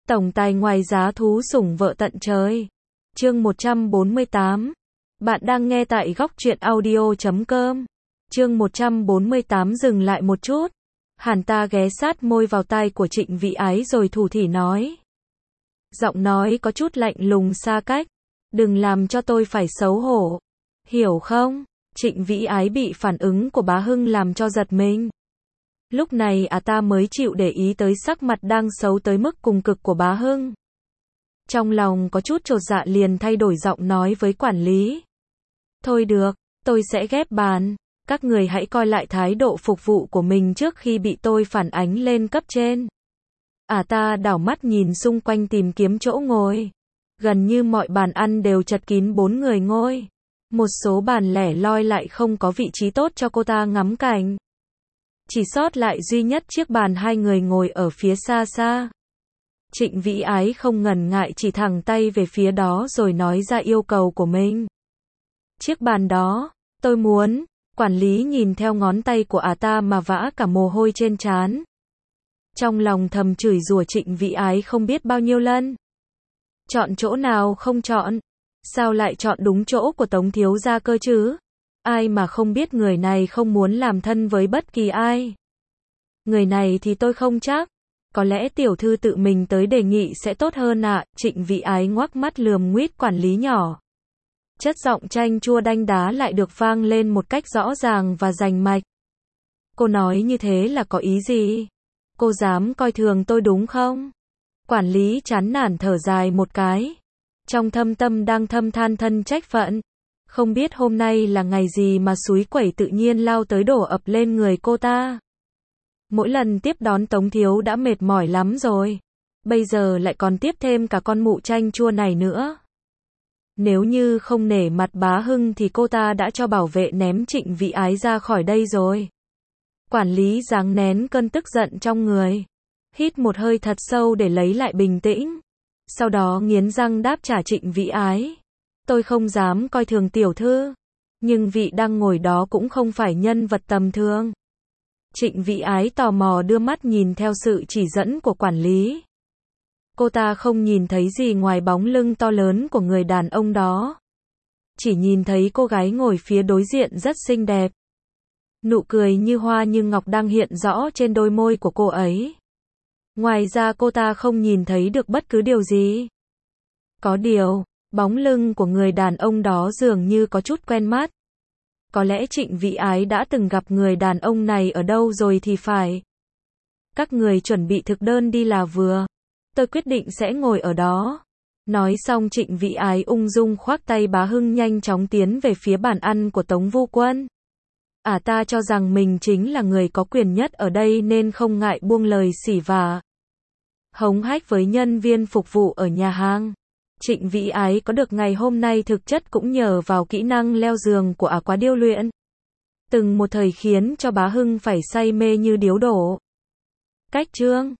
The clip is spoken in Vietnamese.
Tổng tài ngoài giá thú sủng vợ tận trời. Chương 148. Bạn đang nghe tại góc truyện audio.com. Chương 148 dừng lại một chút. Hàn ta ghé sát môi vào tai của Trịnh Vĩ Ái rồi thủ thỉ nói. Giọng nói có chút lạnh lùng xa cách. Đừng làm cho tôi phải xấu hổ. Hiểu không? Trịnh Vĩ Ái bị phản ứng của Bá Hưng làm cho giật mình. Lúc này ta mới chịu để ý tới sắc mặt đang xấu tới mức cùng cực của Bá Hưng. Trong lòng có chút chột dạ liền thay đổi giọng nói với quản lý. Thôi được, tôi sẽ ghép bàn. Các người hãy coi lại thái độ phục vụ của mình trước khi bị tôi phản ánh lên cấp trên. Ta đảo mắt nhìn xung quanh tìm kiếm chỗ ngồi. Gần như mọi bàn ăn đều chật kín 4 người ngồi. Một số bàn lẻ loi lại không có vị trí tốt cho cô ta ngắm cảnh. Chỉ sót lại duy nhất chiếc bàn 2 người ngồi ở phía xa xa. Trịnh Vĩ Ái không ngần ngại chỉ thẳng tay về phía đó rồi nói ra yêu cầu của mình. Chiếc bàn đó, tôi muốn. Quản lý nhìn theo ngón tay của ta mà vã cả mồ hôi trên trán. Trong lòng thầm chửi rủa Trịnh Vĩ Ái không biết bao nhiêu lần. Chọn chỗ nào không chọn? Sao lại chọn đúng chỗ của Tống thiếu gia cơ chứ? Ai mà không biết người này không muốn làm thân với bất kỳ ai. Người này thì tôi không chắc. Có lẽ tiểu thư tự mình tới đề nghị sẽ tốt hơn ạ. Trịnh Vĩ Ái ngoác mắt lườm nguýt quản lý nhỏ. Chất giọng chanh chua đanh đá lại được vang lên một cách rõ ràng và rành mạch. Cô nói như thế là có ý gì? Cô dám coi thường tôi đúng không? Quản lý chán nản thở dài một cái. Trong thâm tâm đang thâm than thân trách phận. Không biết hôm nay là ngày gì mà suối quẩy tự nhiên lao tới đổ ập lên người cô ta. Mỗi lần tiếp đón Tống thiếu đã mệt mỏi lắm rồi. Bây giờ lại còn tiếp thêm cả con mụ chanh chua này nữa. Nếu như không nể mặt Bá Hưng thì cô ta đã cho bảo vệ ném Trịnh Vĩ Ái ra khỏi đây rồi. Quản lý giáng nén cơn tức giận trong người. Hít một hơi thật sâu để lấy lại bình tĩnh. Sau đó nghiến răng đáp trả Trịnh Vĩ Ái. Tôi không dám coi thường tiểu thư. Nhưng vị đang ngồi đó cũng không phải nhân vật tầm thường. Trịnh Vĩ Ái tò mò đưa mắt nhìn theo sự chỉ dẫn của quản lý. Cô ta không nhìn thấy gì ngoài bóng lưng to lớn của người đàn ông đó. Chỉ nhìn thấy cô gái ngồi phía đối diện rất xinh đẹp. Nụ cười như hoa như ngọc đang hiện rõ trên đôi môi của cô ấy. Ngoài ra cô ta không nhìn thấy được bất cứ điều gì. Có điều, bóng lưng của người đàn ông đó dường như có chút quen mắt. Có lẽ Trịnh Vĩ Ái đã từng gặp người đàn ông này ở đâu rồi thì phải. Các người chuẩn bị thực đơn đi là vừa. Tôi quyết định sẽ ngồi ở đó. Nói xong Trịnh Vĩ Ái ung dung khoác tay Bá Hưng nhanh chóng tiến về phía bàn ăn của Tống Vu Quân. Ta cho rằng mình chính là người có quyền nhất ở đây nên không ngại buông lời xỉ vả. Hống hách với nhân viên phục vụ ở nhà hàng. Trịnh Vĩ Ái có được ngày hôm nay thực chất cũng nhờ vào kỹ năng leo giường của Quá điêu luyện. Từng một thời khiến cho Bá Hưng phải say mê như điếu đổ. Cách chương